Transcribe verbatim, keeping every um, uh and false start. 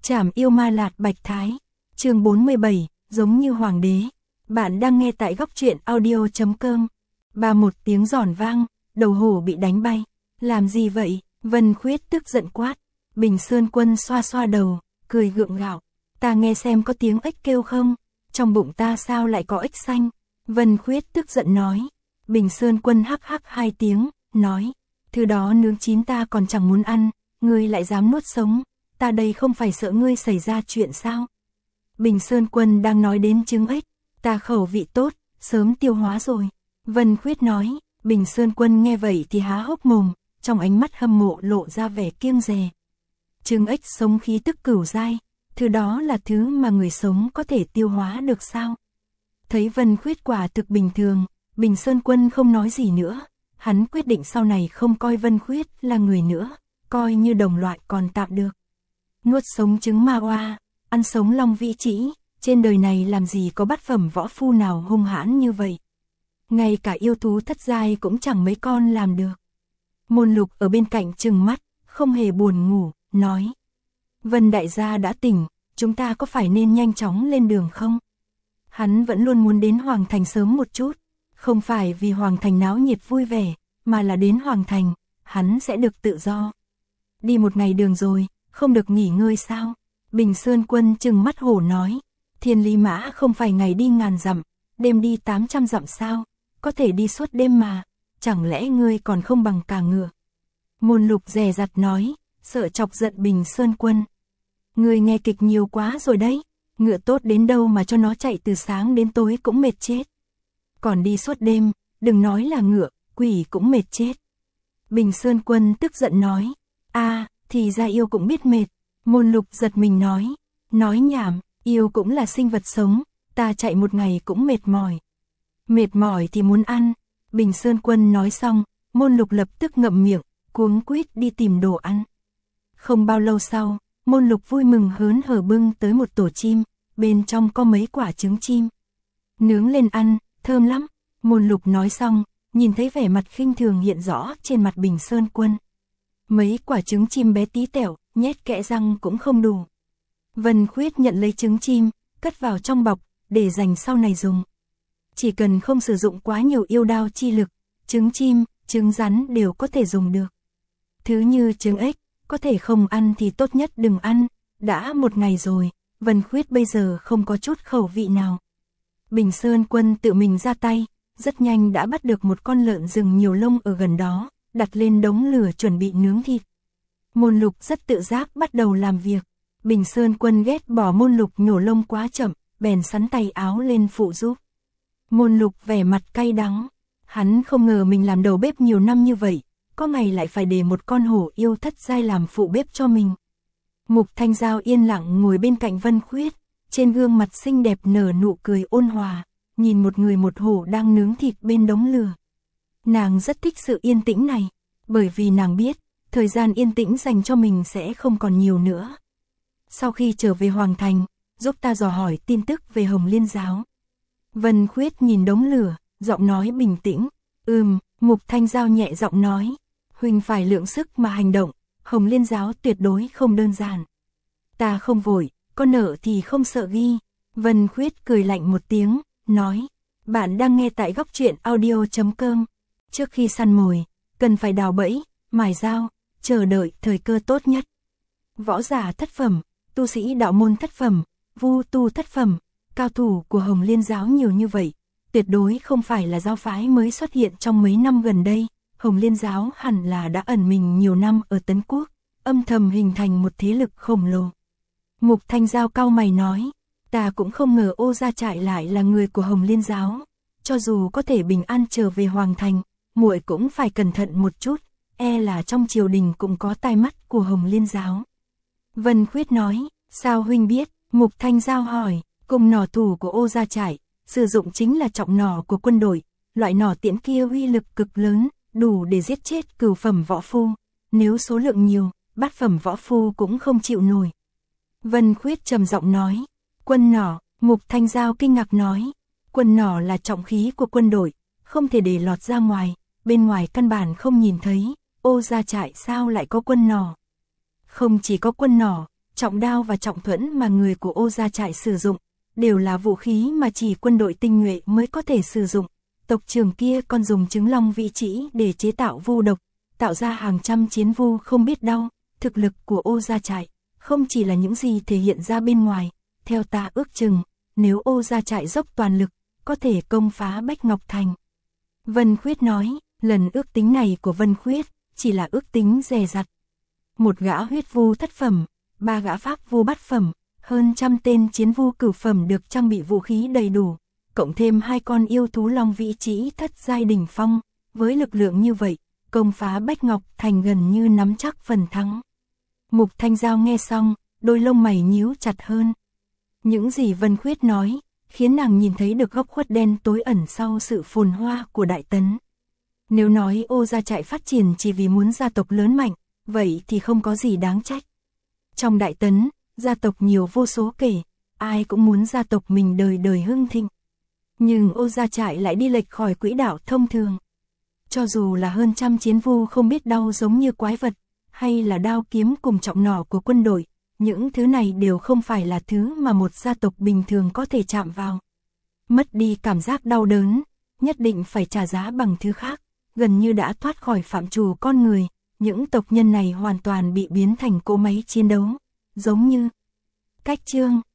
Trảm yêu ma lạt bạch thái. Chương bốn mươi bảy, giống như hoàng đế. Bạn đang nghe tại góc truyện audio chấm com. Ba một tiếng giòn vang, đầu hổ bị đánh bay. Làm gì vậy? Vân Khuyết tức giận quát. Bình Sơn Quân xoa xoa đầu, cười gượng gạo. Ta nghe xem có tiếng ếch kêu không? Trong bụng ta sao lại có ếch xanh? Vân Khuyết tức giận nói. Bình Sơn Quân hắc hắc hai tiếng, nói. Thứ đó nướng chín ta còn chẳng muốn ăn, ngươi lại dám nuốt sống. Ta đây không phải sợ ngươi xảy ra chuyện sao? Bình Sơn Quân đang nói đến trứng ếch. Ta khẩu vị tốt, sớm tiêu hóa rồi. Vân Khuyết nói. Bình Sơn Quân nghe vậy thì há hốc mồm, trong ánh mắt hâm mộ lộ ra vẻ kiêng dè. Trứng ếch sống khí tức cửu giai, thứ đó là thứ mà người sống có thể tiêu hóa được sao? Thấy Vân Khuyết quả thực bình thường, Bình Sơn Quân không nói gì nữa. Hắn quyết định sau này không coi Vân Khuyết là người nữa, coi như đồng loại còn tạm được. Nuốt sống trứng ma oa, ăn sống long vĩ trĩ, trên đời này làm gì có bát phẩm võ phu nào hung hãn như vậy. Ngay cả yêu thú thất giai cũng chẳng mấy con làm được. Môn Lục ở bên cạnh trừng mắt, không hề buồn ngủ, nói. Vân đại gia đã tỉnh, chúng ta có phải nên nhanh chóng lên đường không? Hắn vẫn luôn muốn đến Hoàng Thành sớm một chút, không phải vì Hoàng Thành náo nhiệt vui vẻ, mà là đến Hoàng Thành, hắn sẽ được tự do. Đi một ngày đường rồi, không được nghỉ ngơi sao? Bình Sơn Quân trừng mắt hổ nói. Thiên Lý Mã không phải ngày đi ngàn dặm, đêm đi tám trăm dặm sao? Có thể đi suốt đêm mà, chẳng lẽ ngươi còn không bằng cả ngựa? Môn Lục dè dặt nói, sợ chọc giận Bình Sơn Quân. Ngươi nghe kịch nhiều quá rồi đấy, ngựa tốt đến đâu mà cho nó chạy từ sáng đến tối cũng mệt chết. Còn đi suốt đêm, đừng nói là ngựa, quỷ cũng mệt chết. Bình Sơn Quân tức giận nói, a, thì ra yêu cũng biết mệt. Môn Lục giật mình nói, nói nhảm, yêu cũng là sinh vật sống, ta chạy một ngày cũng mệt mỏi. Mệt mỏi thì muốn ăn. Bình Sơn Quân nói xong, Môn Lục lập tức ngậm miệng, cuống quýt đi tìm đồ ăn. Không bao lâu sau, Môn Lục vui mừng hớn hở bưng tới một tổ chim, bên trong có mấy quả trứng chim. Nướng lên ăn, thơm lắm. Môn Lục nói xong, nhìn thấy vẻ mặt khinh thường hiện rõ trên mặt Bình Sơn Quân. Mấy quả trứng chim bé tí tẹo, nhét kẽ răng cũng không đủ. Vân Khuyết nhận lấy trứng chim, cất vào trong bọc, để dành sau này dùng. Chỉ cần không sử dụng quá nhiều yêu đao chi lực, trứng chim, trứng rắn đều có thể dùng được. Thứ như trứng ếch, có thể không ăn thì tốt nhất đừng ăn, đã một ngày rồi, Vân Khuyết bây giờ không có chút khẩu vị nào. Bình Sơn Quân tự mình ra tay, rất nhanh đã bắt được một con lợn rừng nhiều lông ở gần đó, đặt lên đống lửa chuẩn bị nướng thịt. Môn Lục rất tự giác bắt đầu làm việc. Bình Sơn Quân ghét bỏ Môn Lục nhổ lông quá chậm, bèn sắn tay áo lên phụ giúp. Môn Lục vẻ mặt cay đắng, hắn không ngờ mình làm đầu bếp nhiều năm như vậy, có ngày lại phải để một con hổ yêu thất giai làm phụ bếp cho mình. Mục Thanh Giao yên lặng ngồi bên cạnh Vân Khuyết, trên gương mặt xinh đẹp nở nụ cười ôn hòa, nhìn một người một hổ đang nướng thịt bên đống lửa. Nàng rất thích sự yên tĩnh này, bởi vì nàng biết, thời gian yên tĩnh dành cho mình sẽ không còn nhiều nữa. Sau khi trở về Hoàng Thành, giúp ta dò hỏi tin tức về Hồng Liên Giáo. Vân Khuyết nhìn đống lửa, giọng nói bình tĩnh. Ừm, Mục Thanh Giao nhẹ giọng nói. Huynh phải lượng sức mà hành động, Hồng Liên Giáo tuyệt đối không đơn giản. Ta không vội, có nợ thì không sợ ghi. Vân Khuyết cười lạnh một tiếng, nói. Bạn đang nghe tại góc truyện audio chấm com. Trước khi săn mồi, cần phải đào bẫy, mài dao, chờ đợi thời cơ tốt nhất. Võ giả thất phẩm, tu sĩ đạo môn thất phẩm, vu tu thất phẩm, cao thủ của Hồng Liên Giáo nhiều như vậy, tuyệt đối không phải là giáo phái mới xuất hiện trong mấy năm gần đây. Hồng Liên Giáo hẳn là đã ẩn mình nhiều năm ở Tấn Quốc, âm thầm hình thành một thế lực khổng lồ. Mục Thanh Giao cau mày nói, ta cũng không ngờ Ô Gia Trại lại là người của Hồng Liên Giáo, cho dù có thể bình an trở về Hoàng Thành, muội cũng phải cẩn thận một chút, e là trong triều đình cũng có tai mắt của Hồng Liên Giáo. Vân Khuyết nói, sao huynh biết? Mục Thanh Giao hỏi, cùng nỏ thủ của Ô Gia Trại, sử dụng chính là trọng nỏ của quân đội, loại nỏ tiễn kia uy lực cực lớn, đủ để giết chết cửu phẩm võ phu, nếu số lượng nhiều, bát phẩm võ phu cũng không chịu nổi. Vân Khuyết trầm giọng nói, quân nỏ. Mục Thanh Giao kinh ngạc nói, quân nỏ là trọng khí của quân đội, không thể để lọt ra ngoài, bên ngoài căn bản không nhìn thấy, Ô Gia Trại sao lại có quân nỏ? Không chỉ có quân nỏ, trọng đao và trọng thuẫn mà người của Ô Gia Trại sử dụng, đều là vũ khí mà chỉ quân đội tinh nhuệ mới có thể sử dụng. Tộc trưởng kia còn dùng trứng long vĩ trĩ để chế tạo vu độc, tạo ra hàng trăm chiến vu không biết đau. Thực lực của Ô Gia Trại không chỉ là những gì thể hiện ra bên ngoài, theo ta ước chừng, nếu Ô Gia Trại dốc toàn lực, có thể công phá Bách Ngọc Thành. Vân Khuyết nói, lần ước tính này của Vân Khuyết chỉ là ước tính dè dặt. Một gã huyết vu thất phẩm, ba gã pháp vu bát phẩm, hơn trăm tên chiến vu cửu phẩm được trang bị vũ khí đầy đủ, cộng thêm hai con yêu thú long vĩ trĩ thất giai đỉnh phong, với lực lượng như vậy, công phá Bách Ngọc Thành gần như nắm chắc phần thắng. Mục Thanh Giao nghe xong, đôi lông mày nhíu chặt hơn. Những gì Vân Khuyết nói, khiến nàng nhìn thấy được góc khuất đen tối ẩn sau sự phồn hoa của Đại Tấn. Nếu nói Ô Gia Trại phát triển chỉ vì muốn gia tộc lớn mạnh, vậy thì không có gì đáng trách. Trong Đại Tấn, gia tộc nhiều vô số kể, ai cũng muốn gia tộc mình đời đời hưng thịnh. Nhưng Ô Gia Trại lại đi lệch khỏi quỹ đạo thông thường. Cho dù là hơn trăm chiến vu không biết đau giống như quái vật, hay là đao kiếm cùng trọng nỏ của quân đội, những thứ này đều không phải là thứ mà một gia tộc bình thường có thể chạm vào. Mất đi cảm giác đau đớn, nhất định phải trả giá bằng thứ khác, gần như đã thoát khỏi phạm trù con người, những tộc nhân này hoàn toàn bị biến thành cỗ máy chiến đấu, giống như cách chương.